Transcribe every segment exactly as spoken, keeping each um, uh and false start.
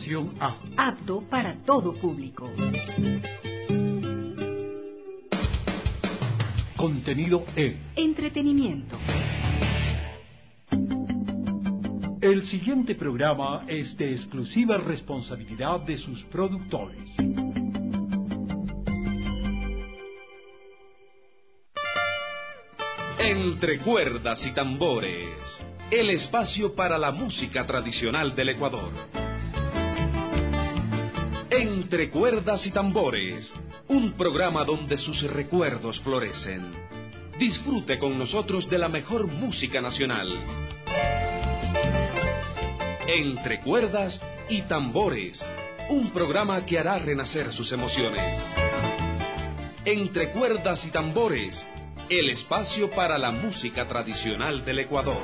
Clasificación A. Apto para todo público. Contenido E. Entretenimiento. El siguiente programa es de exclusiva responsabilidad de sus productores. Entre cuerdas y tambores, el espacio para la música tradicional del Ecuador. Entre cuerdas y tambores, un programa donde sus recuerdos florecen. Disfrute con nosotros de la mejor música nacional. Entre cuerdas y tambores, un programa que hará renacer sus emociones. Entre cuerdas y tambores, el espacio para la música tradicional del Ecuador.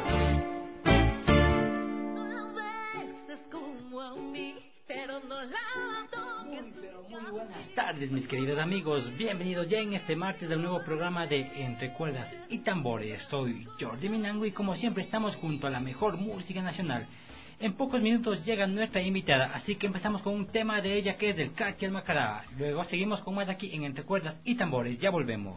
Buenas tardes, mis queridos amigos, bienvenidos ya en este martes del nuevo programa de Entre Cuerdas y Tambores. Soy Jordi Minango y como siempre estamos junto a la mejor música nacional. En pocos minutos llega nuestra invitada, así que empezamos con un tema de ella que es del Cachi el Macará. Luego seguimos con más aquí en Entre Cuerdas y Tambores, ya volvemos.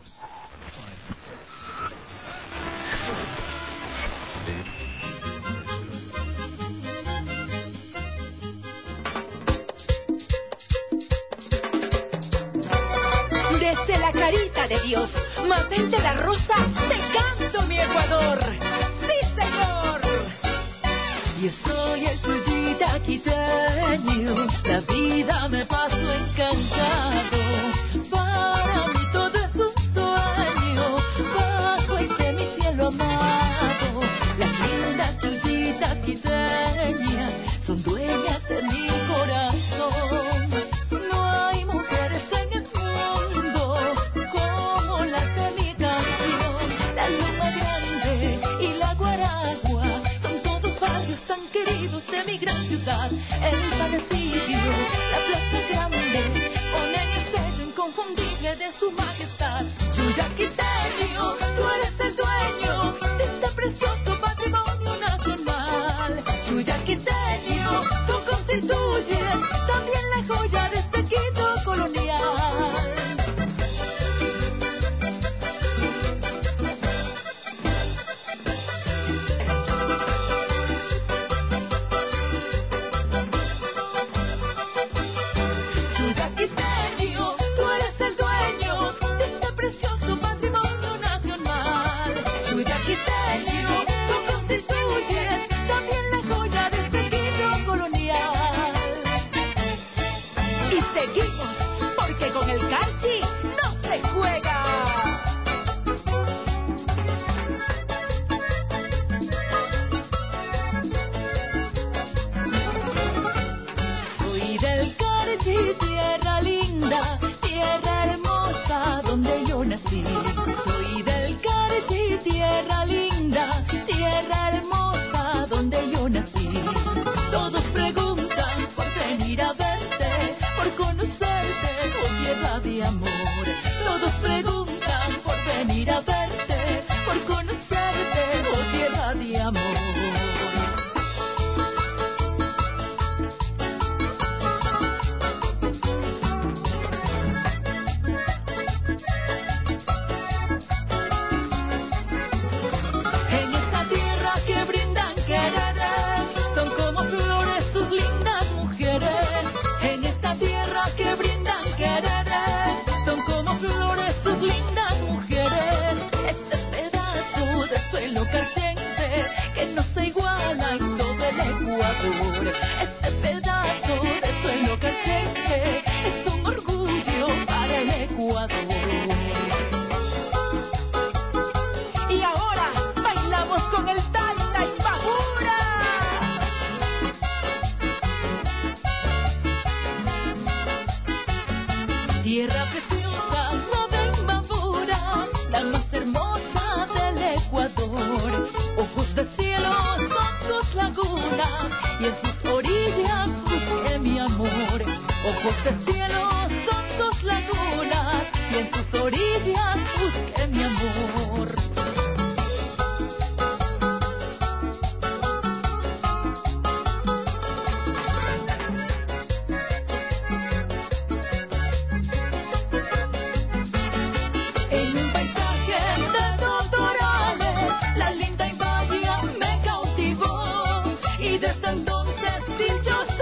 Desde la carita de Dios, Mabel de la Rosa, te canto mi Ecuador. ¡Sí, señor! Yo soy el suyita quiteño, la vida me pasó encantado. Para mí todo es un sueño, bajo este mi cielo amado. Las lindas chuyitas quiteñas son dueñas de mi corazón. No hay mujeres en el mundo como las de mi canción. La Loma Grande y la Guaragua son todos barrios tan queridos de mi gran ciudad. El Panecillo, la Plaza Grande, ponen el sello inconfundible de su majestad. Chuya quiteño, tú eres el dueño de este precioso patrimonio nacional. Chuya quiteño, tú constituyes también la joya de este Quito colonial. Chuya quiteño, tú eres el dueño de este precioso patrimonio nacional. Chuya quiteño, tú constituyes también la joya de este Quito colonial. Y seguimos, porque con el Cachi no se juega. Soy del Carchi, tierra linda, tierra hermosa donde yo nací. Soy del Carchi, tierra linda, tierra hermosa donde yo nací. Todos preguntan por venir a verte, por conocerte, oh tierra de amor. Todos preguntan por venir a verte, por conocerte, oh tierra de amor. En esta tierra que brindan querer, son como flores sus lindas mujeres. En esta tierra que brindan querer, son como flores sus lindas mujeres. Este pedazo de suelo carchense que no se iguala en todo el Ecuador. Este pedazo de suelo carchense es un orgullo para el Ecuador. Y ahora bailamos con el Taita y Pajura. Tierra preciosa, la de Imbabura, la más hermosa del Ecuador. Ojos de cielo son sus lagunas y en sus orillas busqué mi amor. Ojos de cielo son sus lagunas y en sus orillas busqué mi amor.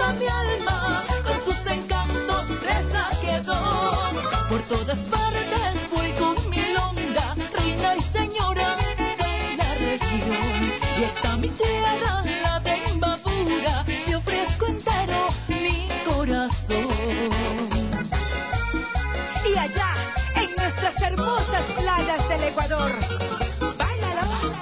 toda mi alma, con sus encantos presa quedó. Por todas partes voy con mi longa, reina y señora de la región. Y esta mi tierra, la de Imbabura, te ofrezco entero mi corazón. Y allá, en nuestras hermosas playas del Ecuador, báilalo.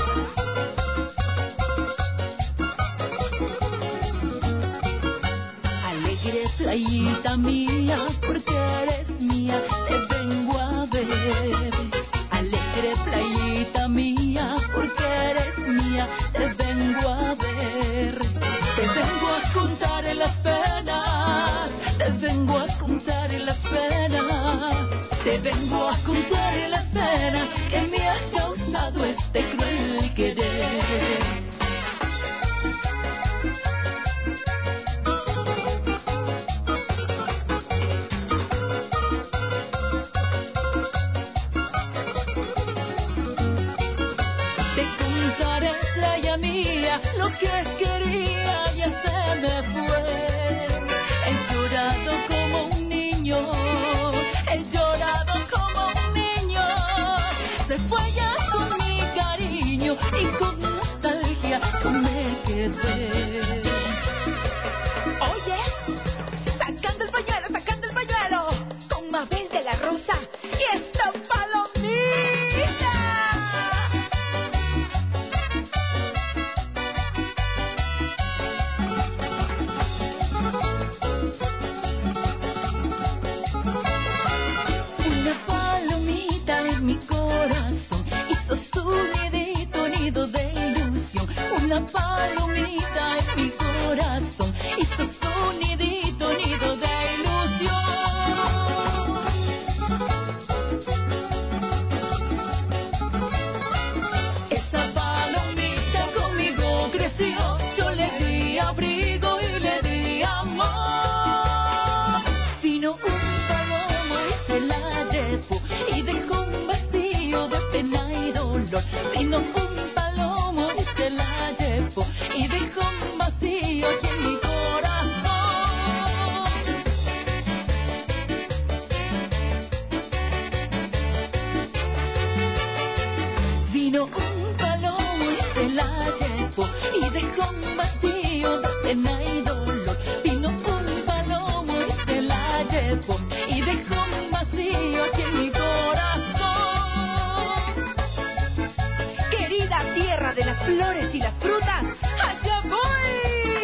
Alegre playita mía, porque eres mía, te vengo a ver. Alegre playita mía, porque eres mía, te vengo a ver. Te vengo a contar en las penas, te vengo a contar en las penas, te vengo a contar en las penas que me ha causado este cruel querer. Lo que quería ya se me fue. He llorado como un niño, he llorado como un niño. Se fue ya con mi cariño y con nostalgia yo me quedé. Oye, sacando el pañuelo, sacando el pañuelo, con Mabel de la Rosa y esta palomita. Mi corazón hizo su nidito, nido de ilusión. Una palomita en mi corazón hizo su nidito, nido de ilusión. Esa palomita conmigo creció, yo le di abrigo y le di amor. Vino un palomo y se la llevó y dejó un vacío de pena y dolor. Vino un palomo y se la llevó y dejó un vacío aquí en mi corazón. Vino un palomo y se la llevó y dejó un vacío de pena y dolor. Vino un palomo y se la llevó y dejó un vacío aquí en mi corazón. Querida tierra de las flores y las frutas, allá voy.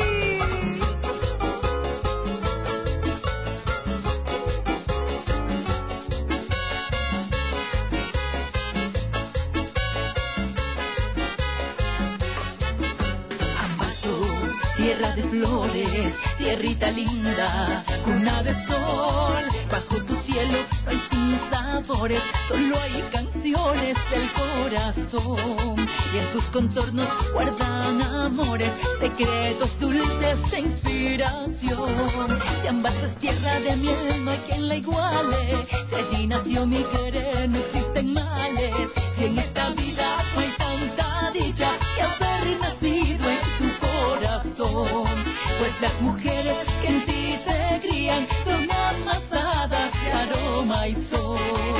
Ambato, tierra de flores, tierrita linda, cuna de sol, bajo tu cielo no hay sinsabores, solo hay canciones del corazón. Y en tus contornos guardan amores, secretos dulces de inspiración. Si Ambato es tierra de miel, no hay quien la iguale. Si allí nació mi querer, no existen males. Si en esta vida no hay tanta dicha que haber nacido en tu corazón. Pues las mujeres que en ti se crían son amasadas de aroma y sol.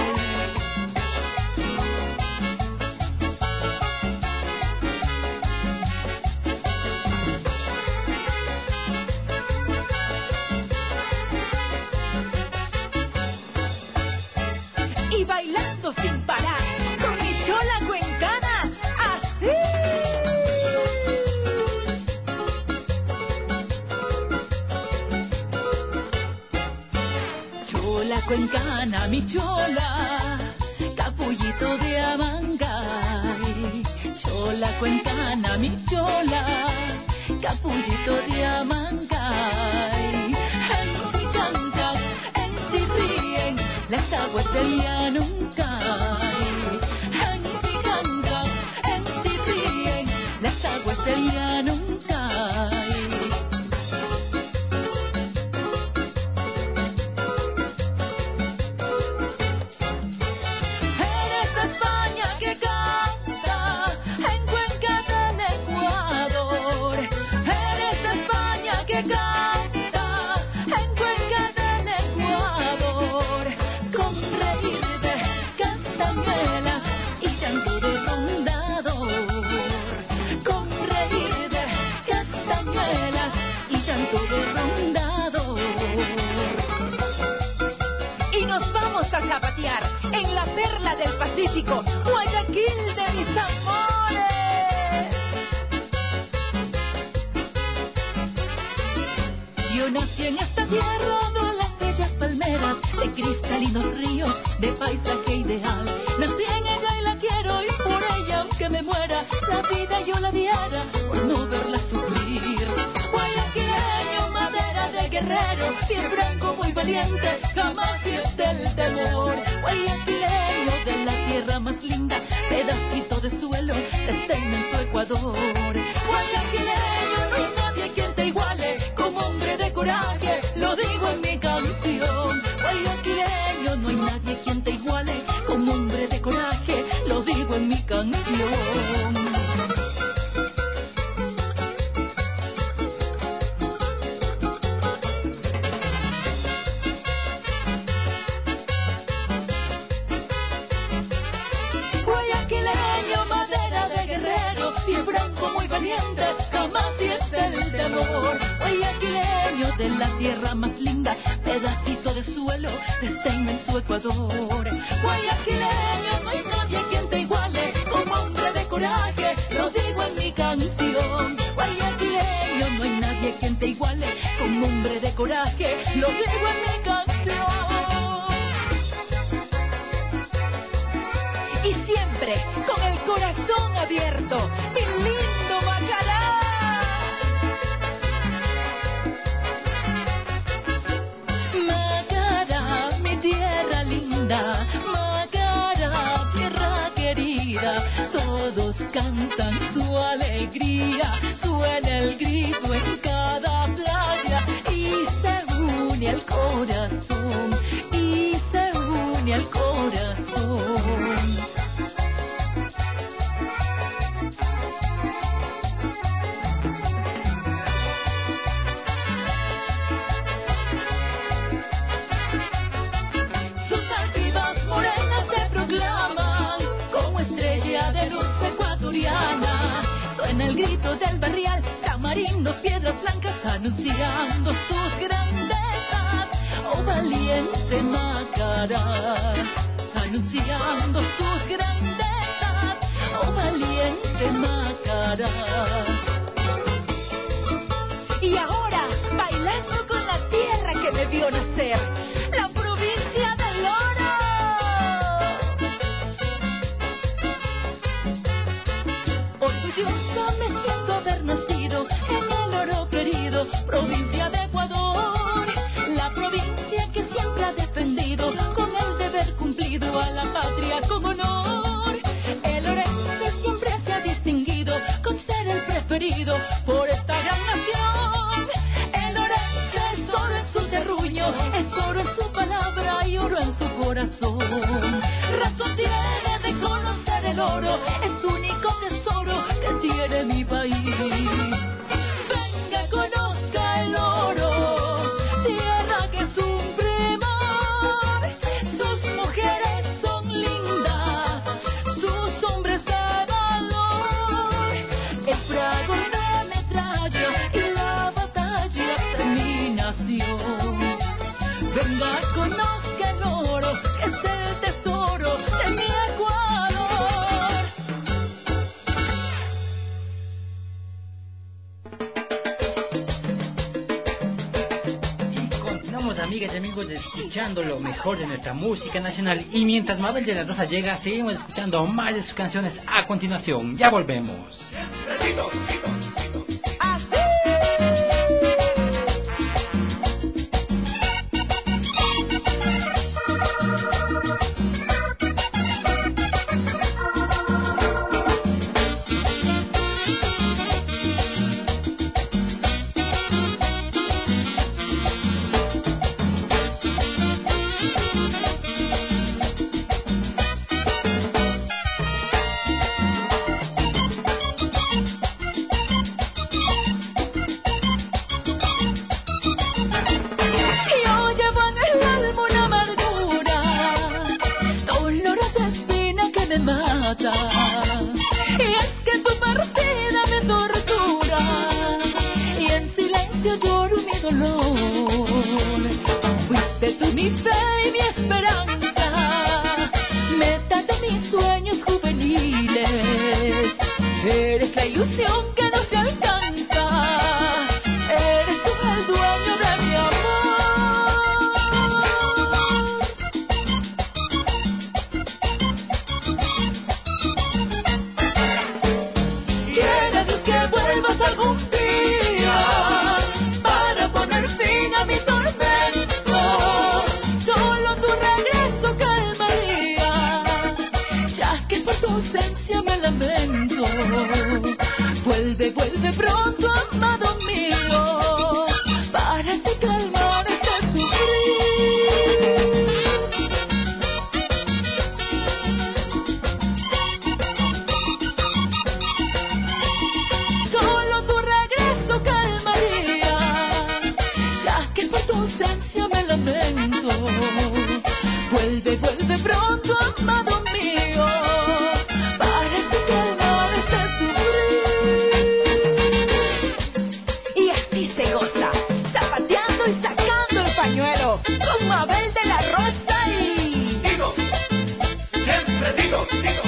Y bailando sin parar con mi chola cuencana, así. Chola cuencana, mi chola, capullito de Amangay. Chola cuencana, mi chola, capullito de Amangay. En ti cantan, en ti ríen, las aguas del Llanuncay. En ti cantan, en ti ríen, las aguas del Llanuncay. Eres España que canta perla del Pacífico, Guayaquil de mis amores. Yo nací en esta tierra de las bellas palmeras, de cristalinos ríos, de paisaje ideal. Nací en ella y la quiero, y por ella, aunque me muera, la vida yo la diera por no verla sufrir. Guayaquileño, madera de guerrero, bien franco, muy valiente, jamás siente el temor. Guayaquileño de la tierra más linda, pedacito de suelo, este inmenso Ecuador. Guayaquileño, no hay nadie quien te iguale, como hombre de coraje, lo digo en mi canción. Guayaquileño, no hay nadie quien te iguale, como hombre de coraje, lo digo en mi canción. Guayaquileño, madera de guerrero, bien franco, muy valiente, jamás siente el temor. Guayaquileño de la tierra más linda, pedacito de suelo de este inmenso Ecuador. Guayaquileño, no hay nadie quien te iguale, como hombre de coraje, lo digo en mi canción. Guayaquileño, no hay nadie quien te iguale, como hombre de coraje, lo digo en mi canción. Y siempre con el corazón abierto, mi lindo Macará. Macará, mi tierra linda, Macará, tierra querida, todos cantan su alegría, suena el grito en cada playa y se une al corazón, y se une al corazón. Sus altivas morenas se proclaman como estrella de luz ecuatoriana. Suena el grito del barrial, tamarindos, piedras blancas, anunciando sus grandezas. Oh, valiente Macará, anunciando sus grandezas. Oh, valiente Macará. Y ahora, bailando con la tierra que me vio nacer, la provincia del oro. Orgullosa me siento haber nacido en el oro querido, provincia de Ecuador. La provincia que siempre ha defendido, con el deber cumplido, a la patria con honor. El orense siempre se ha distinguido con ser el preferido por esta gran nación. El orense es oro en su terruño, es oro en su palabra y oro en su corazón. Razón tiene de conocer el oro, es único tesoro que tiene mi país. Venga, conozca el oro, tierra que es un primor. Sus mujeres son lindas, sus hombres de valor. El fragor de metralla y la batalla de mi nación. Venga, conozca el oro, que es el tesoro de mi Ecuador. Y continuamos, amigas y amigos, escuchando lo mejor de nuestra música nacional. Y mientras Mabel de la Rosa llega, seguimos escuchando más de sus canciones a continuación. Ya volvemos. Fuiste tú mi fe y mi esperanza, meta por tu ausencia me lamento. Vuelve, vuelve pronto, amado mío. Parece que no deseas sufrir. Y así se goza, zapateando y sacando el pañuelo, con Mabel de la Rosa y... Digo, siempre digo, digo.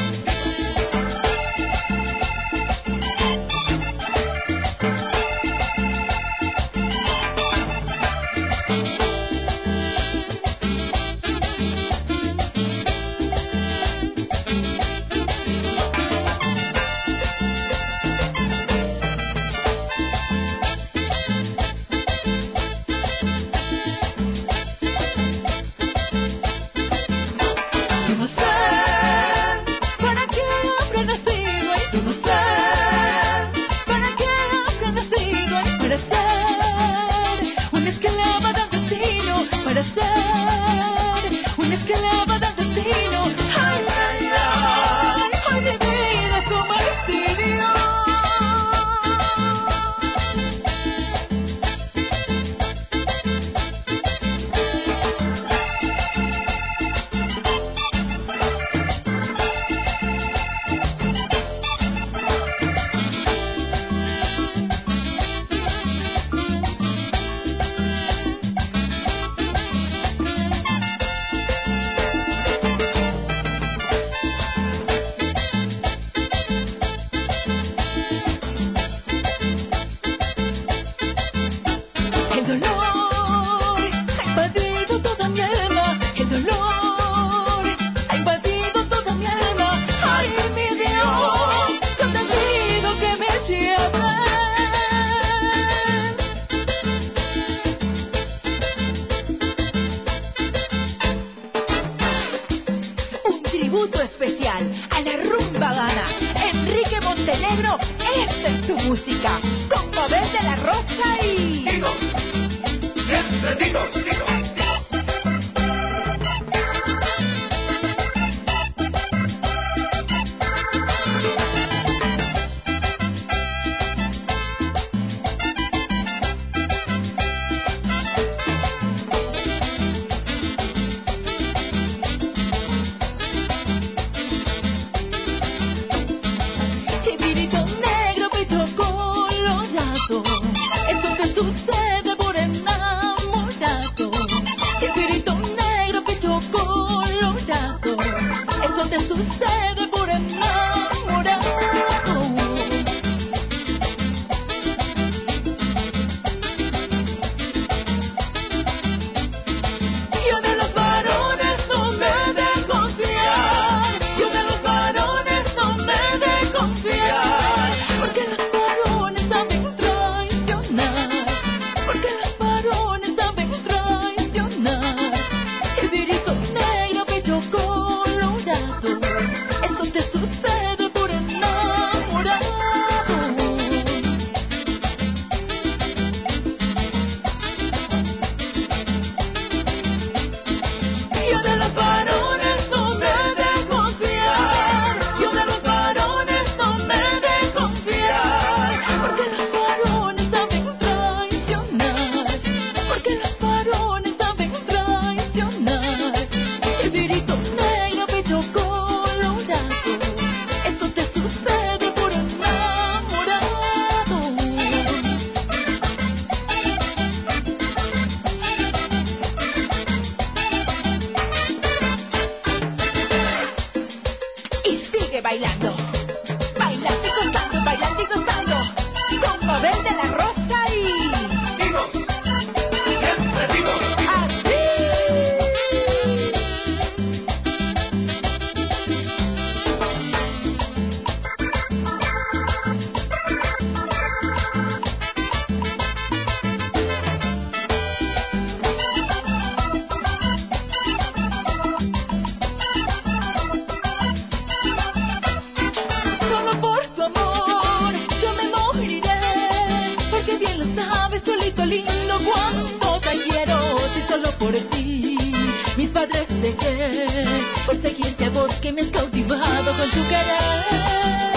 Por seguirte a vos que me has cautivado con tu querer.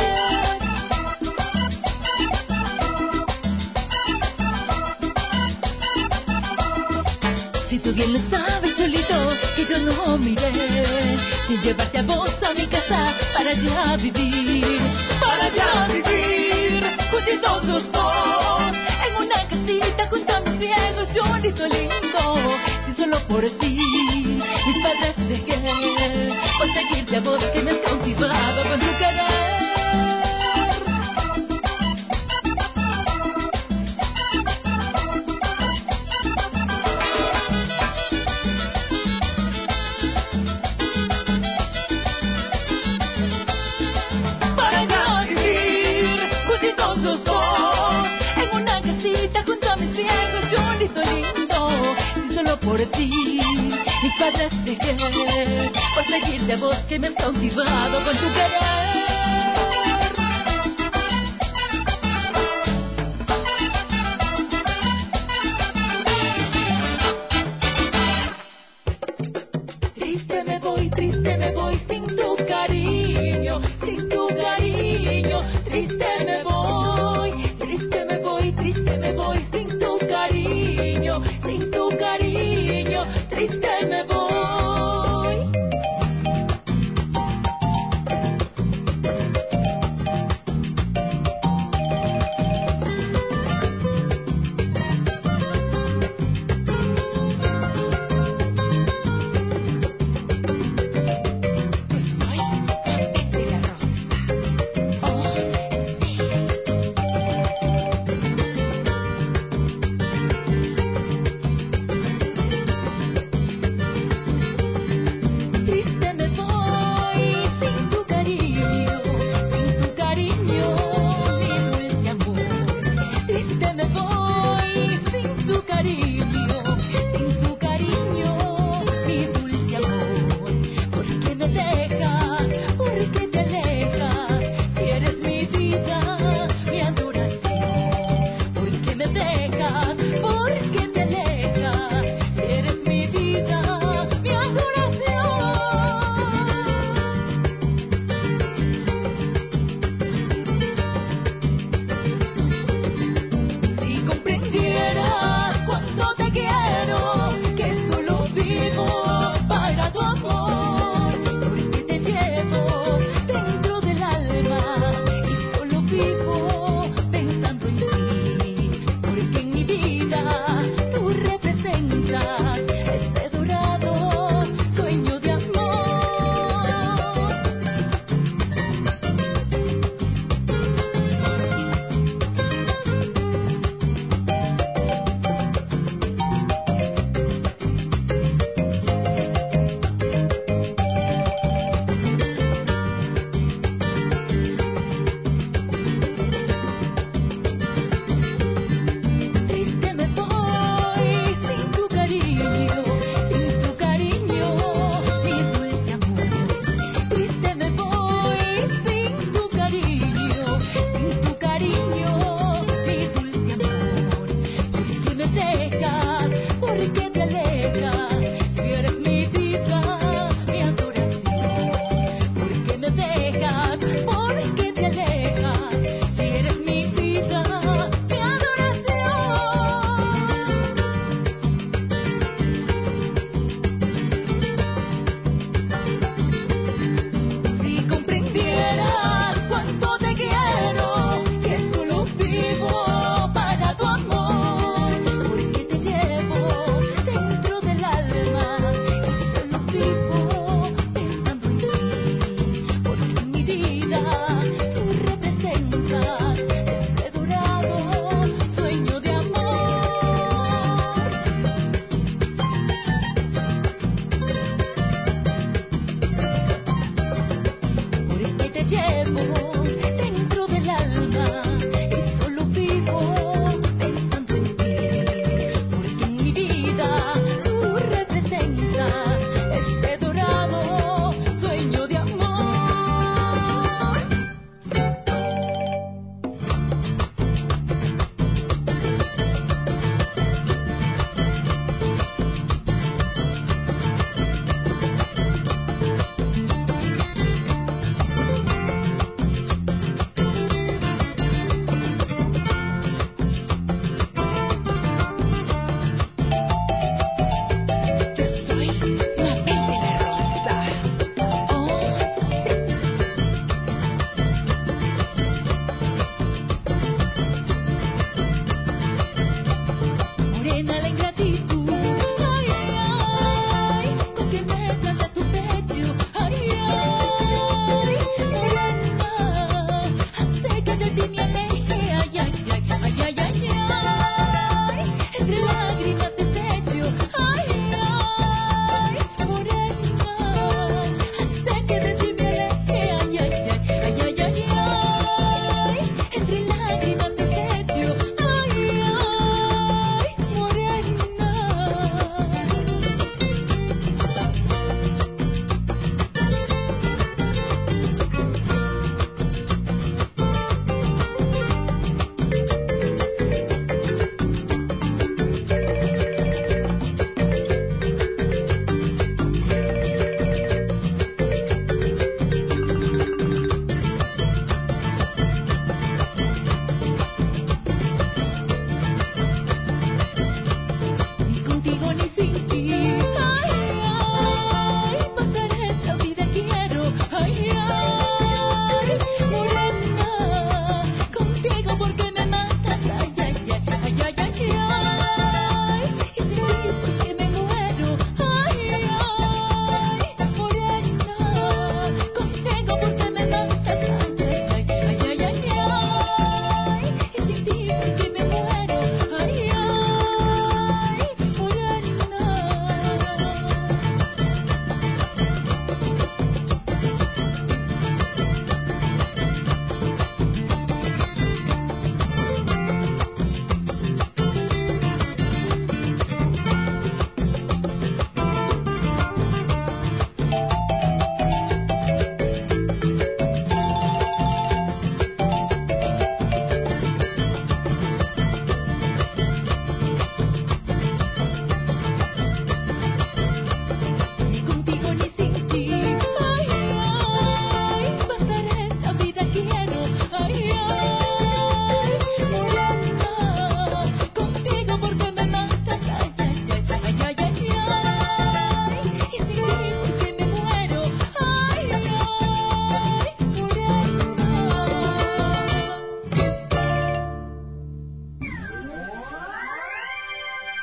tú bien lo sabes, chulito, que yo no miré sin llevarte a vos a mi casa para ya vivir, para ya vivir, juntitos los dos, en una casita junto a mis viejos, chulito lindo, si solo por ti mis padres dejé, por seguirte a vos que me has cautivado con tu querer. Por ti, mis padres dejé, por seguirte a vos que me has cautivado con tu querer. Triste me voy, triste me voy sin tu cariño, sin tu cariño, triste me voy, triste me voy, triste me voy sin tu cariño, sin tu cariño, triste me voy.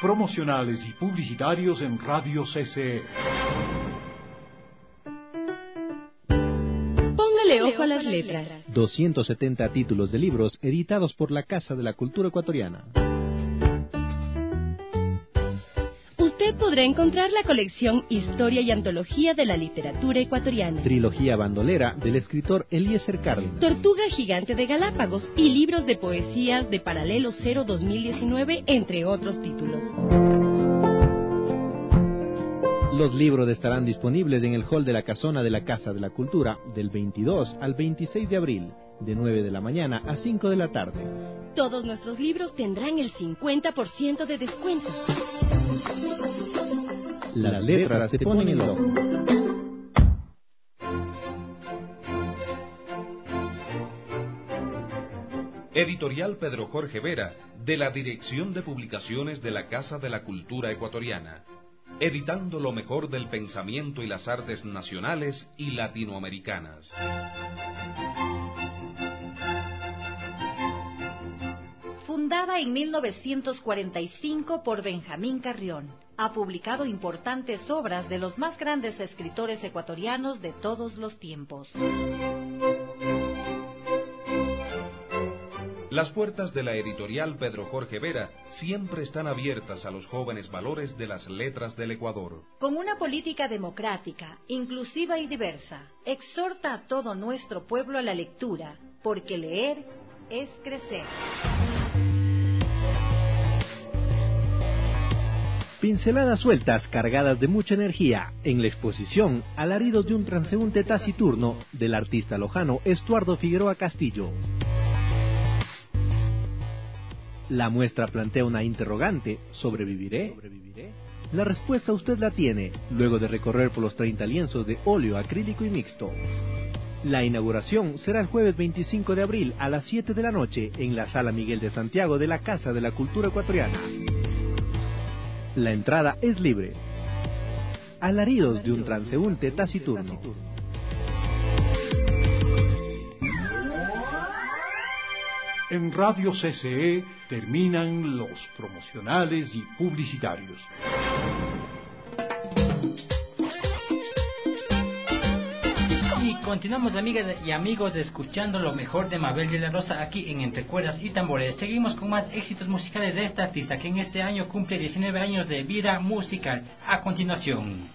promocionales y publicitarios en Radio C C E. Póngale ojo a las letras. doscientos setenta títulos de libros editados por la Casa de la Cultura Ecuatoriana. Usted podrá encontrar la colección Historia y Antología de la Literatura Ecuatoriana, Trilogía bandolera del escritor Eliezer Cárdenas, Tortuga Gigante de Galápagos y libros de poesías de Paralelo Cero dos mil diecinueve, entre otros títulos. Los libros estarán disponibles en el hall de la casona de la Casa de la Cultura del veintidós al veintiséis de abril, de nueve de la mañana a cinco de la tarde. Todos nuestros libros tendrán el cincuenta por ciento de descuento. Las letras te ponen el ojo. Editorial Pedro Jorge Vera, de la Dirección de Publicaciones de la Casa de la Cultura Ecuatoriana, editando lo mejor del pensamiento y las artes nacionales y latinoamericanas. Fundada en mil novecientos cuarenta y cinco por Benjamín Carrión, ha publicado importantes obras de los más grandes escritores ecuatorianos de todos los tiempos. Las puertas de la editorial Pedro Jorge Vera siempre están abiertas a los jóvenes valores de las letras del Ecuador. Con una política democrática, inclusiva y diversa, exhorta a todo nuestro pueblo a la lectura, porque leer es crecer. Pinceladas sueltas cargadas de mucha energía en la exposición Alaridos de un transeúnte taciturno del artista lojano Estuardo Figueroa Castillo. La muestra plantea una interrogante: ¿sobreviviré? La respuesta usted la tiene luego de recorrer por los treinta lienzos de óleo, acrílico y mixto. La inauguración será el jueves veinticinco de abril a las siete de la noche en la Sala Miguel de Santiago de la Casa de la Cultura Ecuatoriana. La entrada es libre. Alaridos de un transeúnte taciturno. En Radio C C E terminan los promocionales y publicitarios. Y continuamos, amigas y amigos, escuchando lo mejor de Mabel de la Rosa aquí en Entre Cuerdas y Tambores. Seguimos con más éxitos musicales de esta artista que en este año cumple diecinueve años de vida musical. A continuación.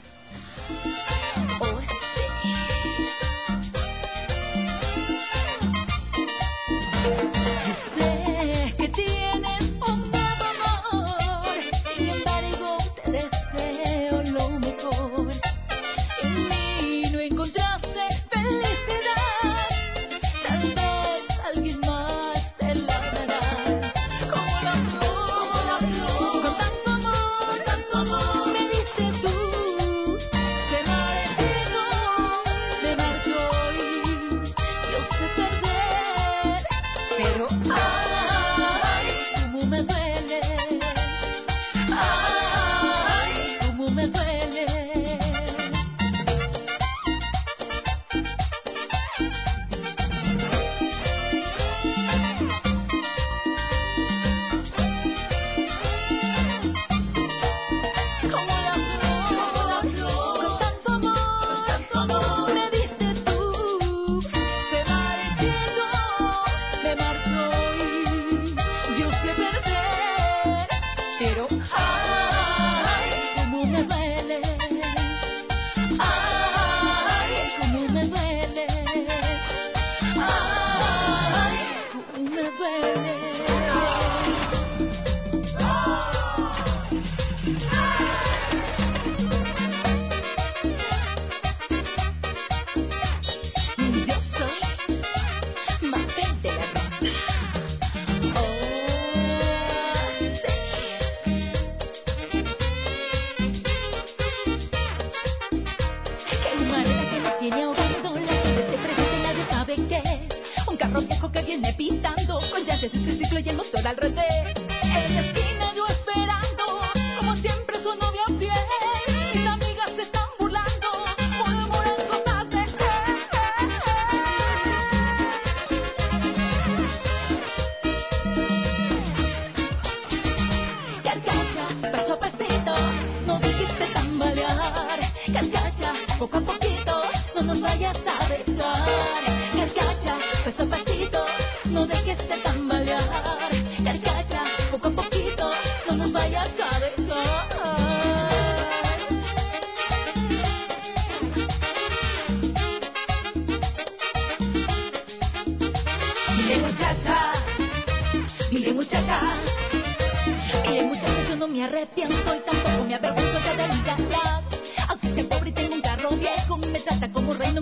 Paso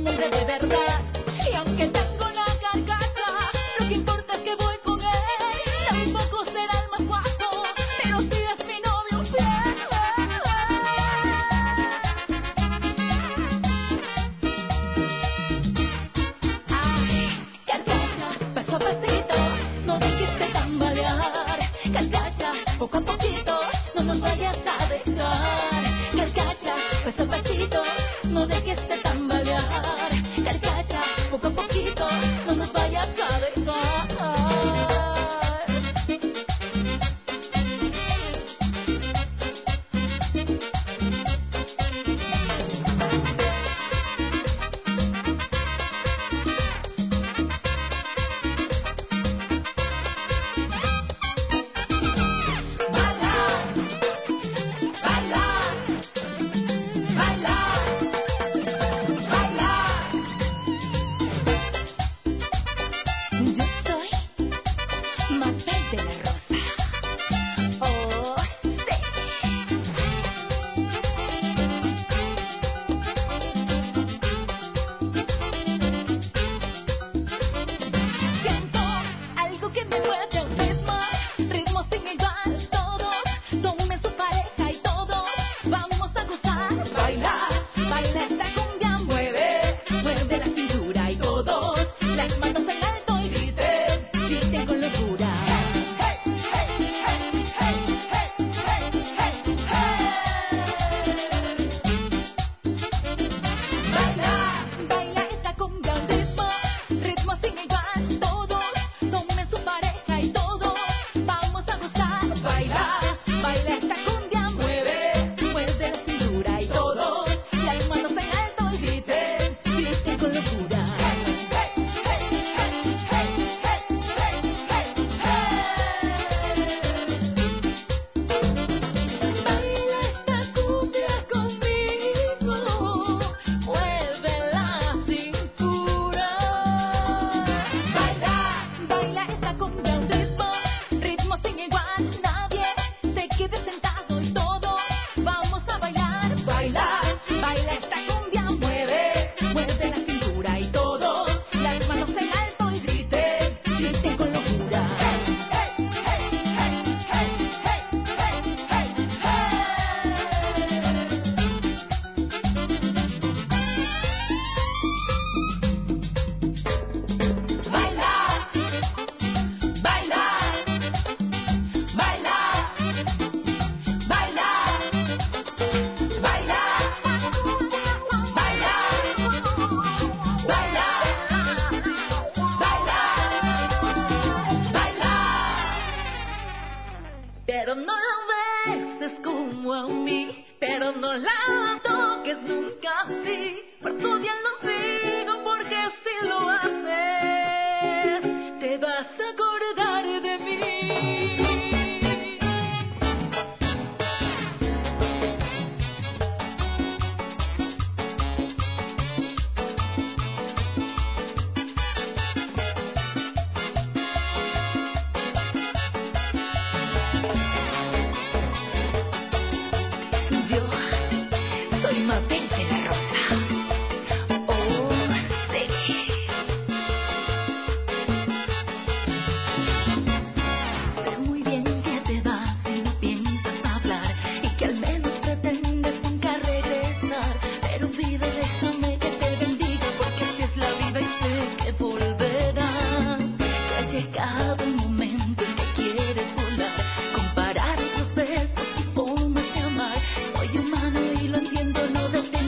hombre de verdad. Y aunque tengo una carcasa, lo que importa es que voy con él. Tampoco será el más guapo, pero sí es mi novio fiel. Ay, carcacha, paso a pasito, no dejes de tambalear. Carcacha, poco a poquito, no nos vayas a dejar. Carcacha, paso a pasito, no dejes de tambalear. Carcacha, poco a poquito, no nos vayas a dejar. Pero no la beses como a mí, pero no la toques nunca así. Por eso bien lo digo, porque si lo haces, te vas a acordar de mí. Comparar tus besos y formas de amar. Soy humano y lo entiendo, no detendré.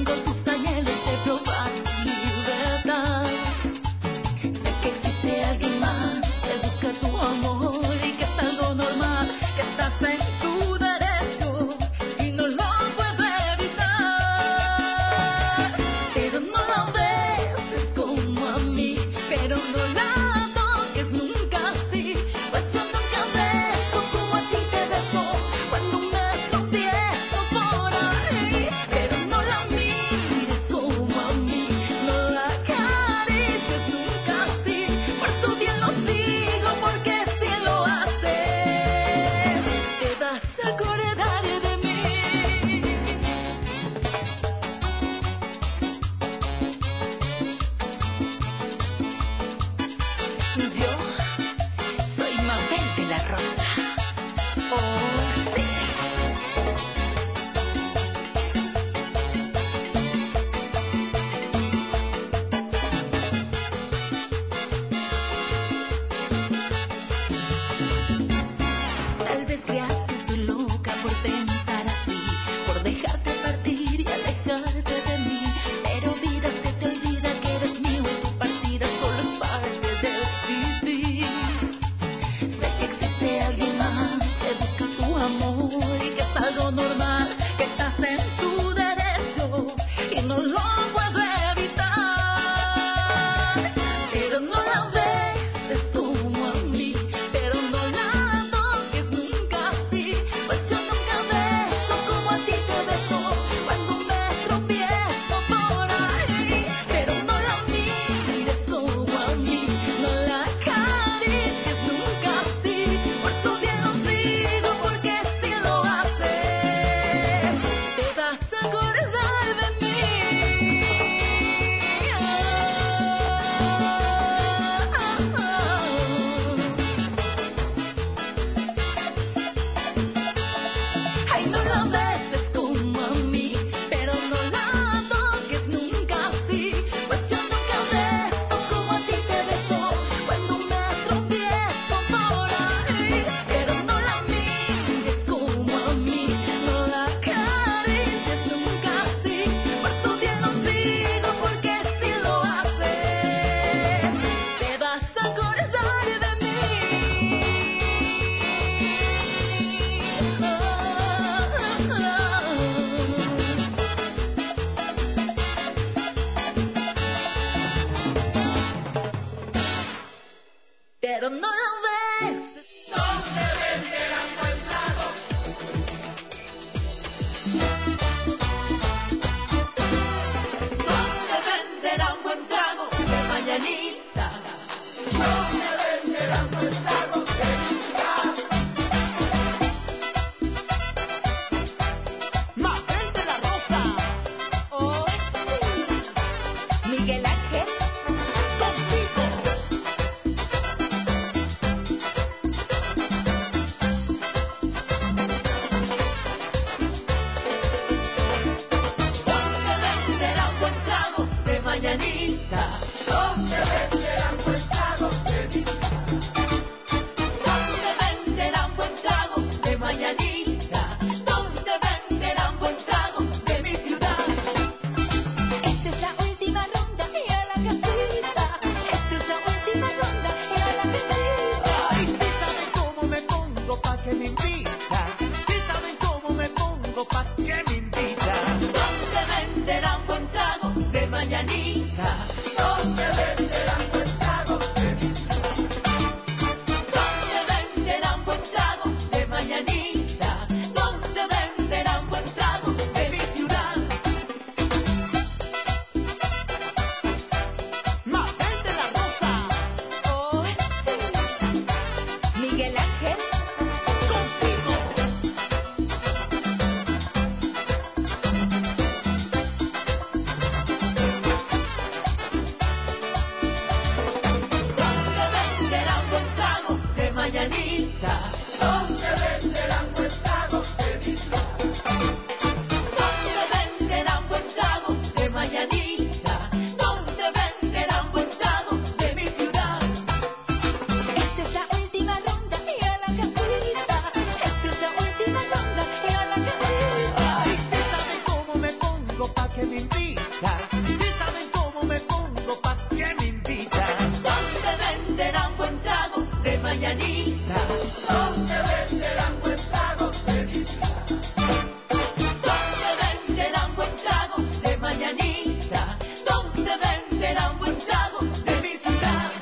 que me invita. Si saben cómo me pongo, pa' que me invitan. ¿Dónde venderán buen trago de mañanita? ¿Dónde venderán buen trago de visita? ¿Dónde venderán buen trago de mañanita? ¿Dónde venderán buen trago de visita?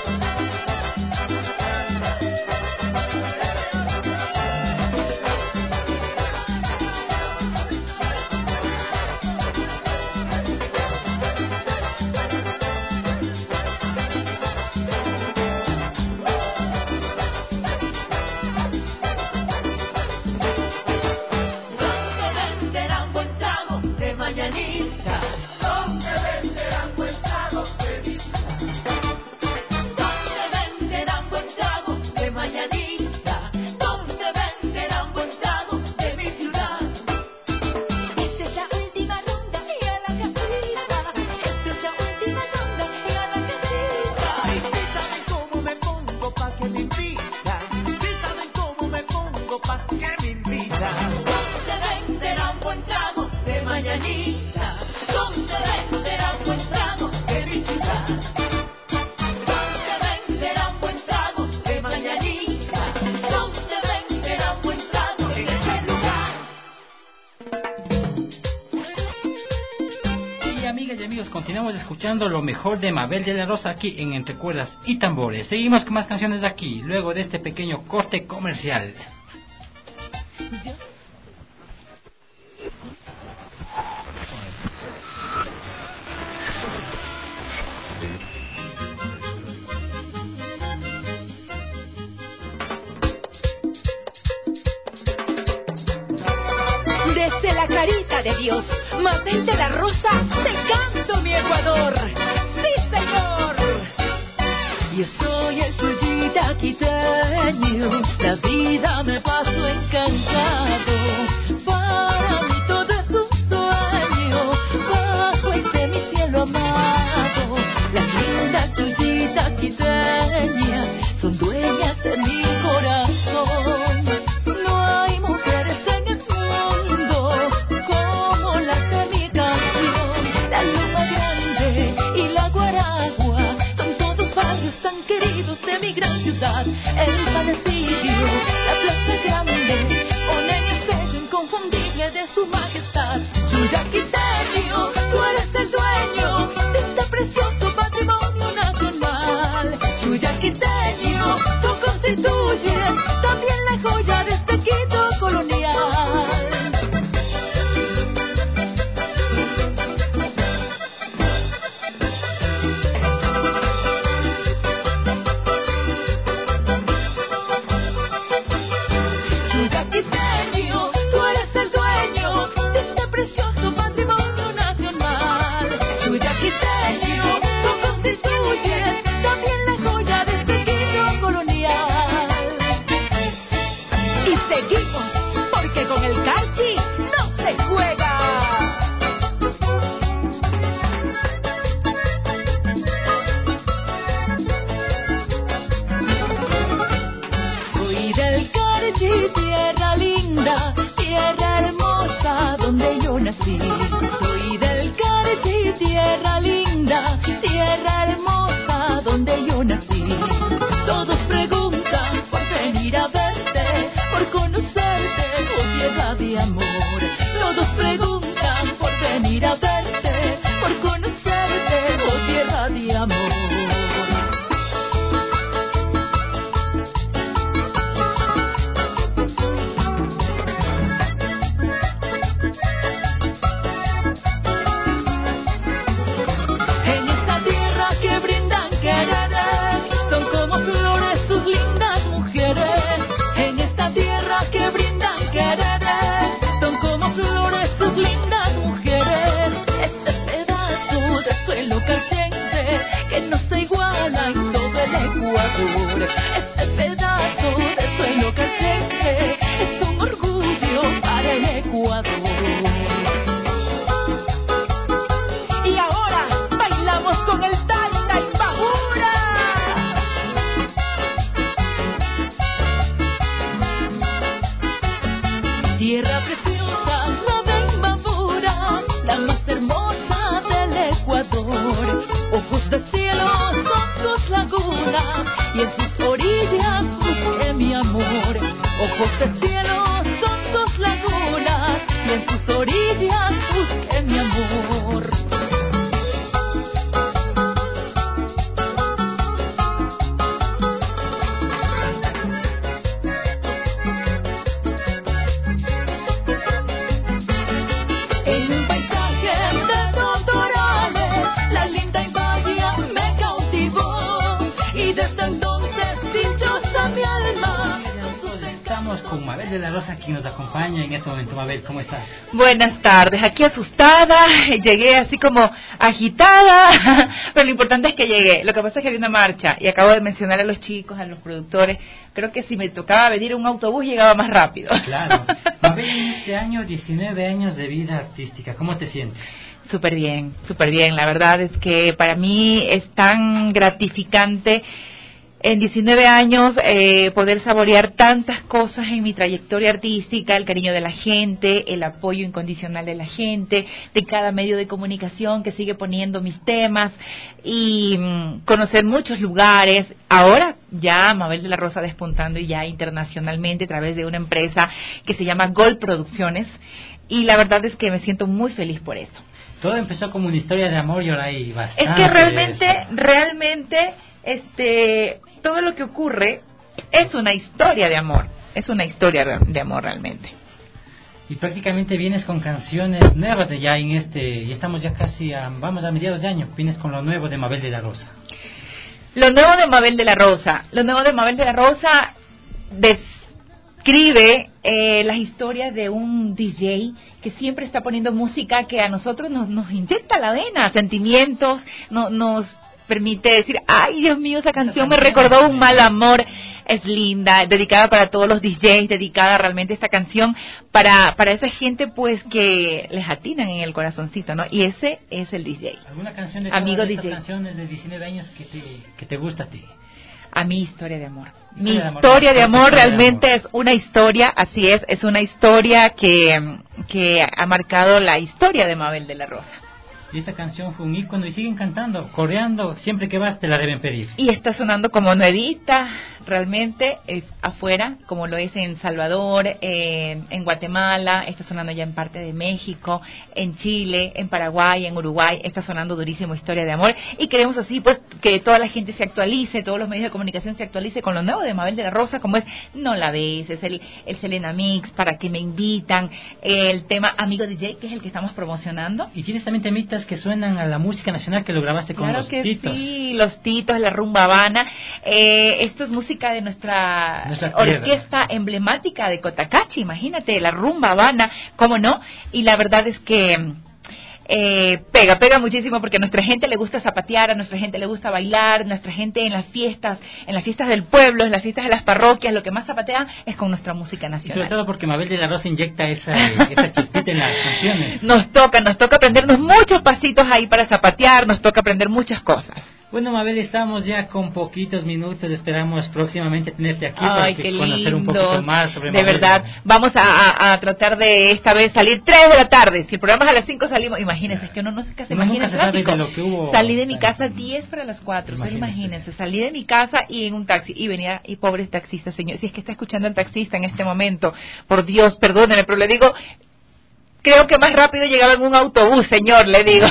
Mañanita, ¿dónde venderán buen trago de visita? ¿Dónde venderán buen trago de mañanita? ¿Dónde venderán buen trago de mi ciudad? Esta es la última ronda y a la casita. Esta es la última ronda y a la casita. Ay, si saben cómo me pongo pa' que me invitan. Si saben cómo me pongo pa' que me invitan. ¿Dónde venderán buen trago de mañanita? ¿Dónde venderán buen trago de mi ciudad? ¿Dónde venderán buen trago de mañanita? ¿Dónde venderán buen trago en ese lugar? Y amigas y amigos, continuamos escuchando lo mejor de Mabel de la Rosa aquí en Entre Cuerdas y Tambores. Seguimos con más canciones de aquí, luego de este pequeño corte comercial. Desde la carita de Dios, Mabel de la Rosa, te canto mi Ecuador. ¡Sí, señor! Yo soy el suyita quiteño, la vida me pasó encantado. Para mí todo es un sueño, bajo este mi cielo amado. Las lindas chuyitas quiteñas son dueñas de mi corazón. No hay mujeres en el mundo como las de mi canción. La Loma Grande y la Guaragua son todos barrios tan queridos de mi gran ciudad. El Panecillo, la Plaza Grande, ponen el sello inconfundible de su majestad. Chuyaquiteño, tú eres el dueño de este precioso patrimonio nacional. Chuyaquiteño, tú constituyes también la joya de este Quito colonial. Chuyaquiteño, tú eres el dueño de este precioso patrimonio nacional. Chuyaquiteño, tú constituyes también la joya de este Quito colonial. Y seguimos, porque con el calchi no se juega. Soy del Carchi, tierra linda, tierra hermosa donde yo nací. Soy del Carchi, tierra linda, tierra hermosa donde yo nací. Todos preguntan por venir a verte, por conocerte, oh tierra de amor. Todos preguntan por venir a verte, por conocerte, oh tierra de amor. En esta tierra que brindan querer, son como flores sus lindas mujeres. En esta tierra que brindan querer, son como flores sus lindas con Mabel de la Rosa, quien nos acompaña en este momento. Mabel, ¿cómo estás? Buenas tardes, aquí asustada, llegué así como agitada, pero lo importante es que llegué. Lo que pasa es que había una marcha y acabo de mencionar a los chicos, a los productores. Creo que si me tocaba venir un autobús llegaba más rápido. Claro. Mabel, en este año, diecinueve años de vida artística, ¿cómo te sientes? Súper bien, súper bien. La verdad es que para mí es tan gratificante en diecinueve años eh, poder saborear tantas cosas en mi trayectoria artística, el cariño de la gente, el apoyo incondicional de la gente, de cada medio de comunicación que sigue poniendo mis temas y mm, conocer muchos lugares. Ahora ya Mabel de la Rosa despuntando y ya internacionalmente a través de una empresa que se llama Gold Producciones, y la verdad es que me siento muy feliz por eso. Todo empezó como una historia de amor y ahora hay bastante. Es que realmente, realmente, este, todo lo que ocurre es una historia de amor, es una historia de amor realmente. Y prácticamente vienes con canciones nuevas de ya en este, y estamos ya casi a, vamos a mediados de año, vienes con lo nuevo de Mabel de la Rosa. Lo nuevo de Mabel de la Rosa, lo nuevo de Mabel de la Rosa describe eh, las historias de un D J que siempre está poniendo música que a nosotros nos, nos inyecta la vena, sentimientos, no, nos permite decir, ay Dios mío, esa canción me recordó un mal amor. Es linda, dedicada para todos los D Js, dedicada realmente esta canción para para esa gente pues que les atinan en el corazoncito, ¿no? Y ese es el D J. ¿Alguna canción de Amigo todas estas D J. canciones de diecinueve años que te, que te gusta a ti? A mi historia de amor. Historia Mi de amor, historia de amor historia de realmente amor. es una historia, así es, es una historia que, que ha marcado la historia de Mabel de la Rosa. Y esta canción fue un ícono y siguen cantando, coreando, siempre que vas te la deben pedir. Y está sonando como nuevita, realmente, es afuera, como lo es en Salvador, eh, en Guatemala, está sonando ya en parte de México, en Chile, en Paraguay, en Uruguay, está sonando durísimo Historia de Amor. Y queremos así, pues, que toda la gente se actualice, todos los medios de comunicación se actualice con lo nuevo de Mabel de la Rosa, como es No la ves, es el, el Selena Mix, para que me invitan, el tema Amigo D J, que es el que estamos promocionando. Y tienes también temitas que suenan a la música nacional que lo grabaste con Claro los que Titos. sí, los Titos, la Rumba Habana. Eh, esto es música de nuestra, Nuestra orquesta emblemática de Cotacachi, imagínate, la Rumba Habana, ¿cómo no? Y la verdad es que eh, pega, pega muchísimo porque a nuestra gente le gusta zapatear, a nuestra gente le gusta bailar, nuestra gente en las fiestas, en las fiestas del pueblo, en las fiestas de las parroquias, lo que más zapatea es con nuestra música Y nacional. sobre todo porque Mabel de la Rosa inyecta esa, esa chispita en las canciones. Nos toca, nos toca aprendernos muchos pasitos ahí para zapatear, nos toca aprender muchas cosas. Bueno, Mabel, estamos ya con poquitos minutos, esperamos próximamente tenerte aquí Ay, para qué que conocer un poquito lindo. más sobre De Mabel. verdad, vamos a, a, a tratar de esta vez salir tres de la tarde. Si el programa es a las cinco salimos, imagínense, es que uno no se casa, Uno imagina nunca el se sabe tráfico. de lo que hubo. Salí de mi casa diez para las cuatro, solo Imagínese. imagínense, salí de mi casa y en un taxi, y venía, y pobre taxista, señor, si es que está escuchando al taxista en este momento, por Dios, perdóneme, pero le digo, creo que más rápido llegaba en un autobús, señor, le digo.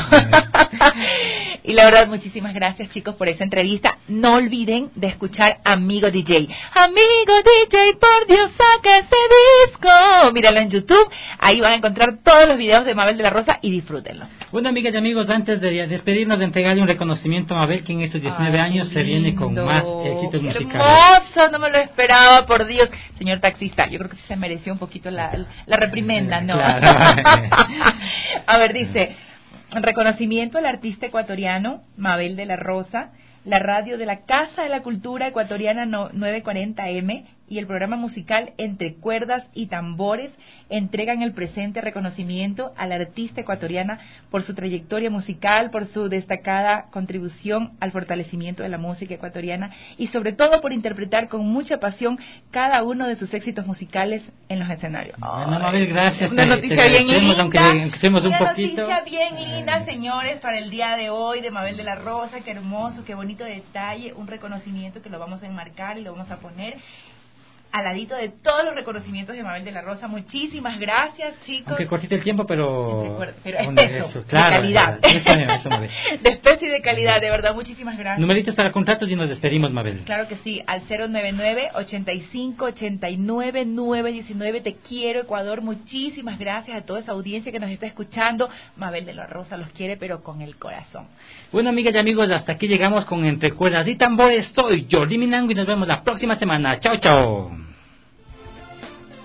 Y la verdad, muchísimas gracias, chicos, por esa entrevista. No olviden de escuchar Amigo D J. Amigo D J, por Dios, saca ese disco. Míralo en YouTube. Ahí van a encontrar todos los videos de Mabel de la Rosa y disfrútenlo. Bueno, amigas y amigos, antes de despedirnos, de entregarle un reconocimiento a Mabel, que en estos diecinueve Ay, años qué se viene con lindo. más éxitos Qué musicales. hermoso, no me lo esperaba, por Dios. Señor taxista, yo creo que sí se mereció un poquito la, la reprimenda, ¿no? Claro. A ver, dice, reconocimiento al artista ecuatoriano Mabel de la Rosa, la radio de la Casa de la Cultura Ecuatoriana no, nueve cuarenta eme y el programa musical Entre Cuerdas y Tambores entregan el presente reconocimiento a la artista ecuatoriana por su trayectoria musical, por su destacada contribución al fortalecimiento de la música ecuatoriana y sobre todo por interpretar con mucha pasión cada uno de sus éxitos musicales en los escenarios. Bueno, Mabel, gracias. Una te- noticia te bien agradecemos, linda, aunque, aunque estemos un una poquito. noticia bien linda, señores, para el día de hoy de Mabel de la Rosa. Qué hermoso, qué bonito detalle, un reconocimiento que lo vamos a enmarcar y lo vamos a poner al ladito de todos los reconocimientos de Mabel de la Rosa. Muchísimas gracias, chicos. Aunque cortito el tiempo, pero... Pero Bueno, espeso, eso, de claro, calidad. eso, eso, Mabel. De espeso y de calidad, de verdad, muchísimas gracias. Numeritos para contratos y nos despedimos, Mabel. Claro que sí, al cero nueve nueve, ochenta y cinco, ochenta y nueve, nueve diecinueve. Te quiero, Ecuador. Muchísimas gracias a toda esa audiencia que nos está escuchando. Mabel de la Rosa los quiere, pero con el corazón. Bueno, amigas y amigos, hasta aquí llegamos con Entre Cuerdas y Tambores. Soy Jordi Minango y nos vemos la próxima semana. Chao, chao.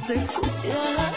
escuchar.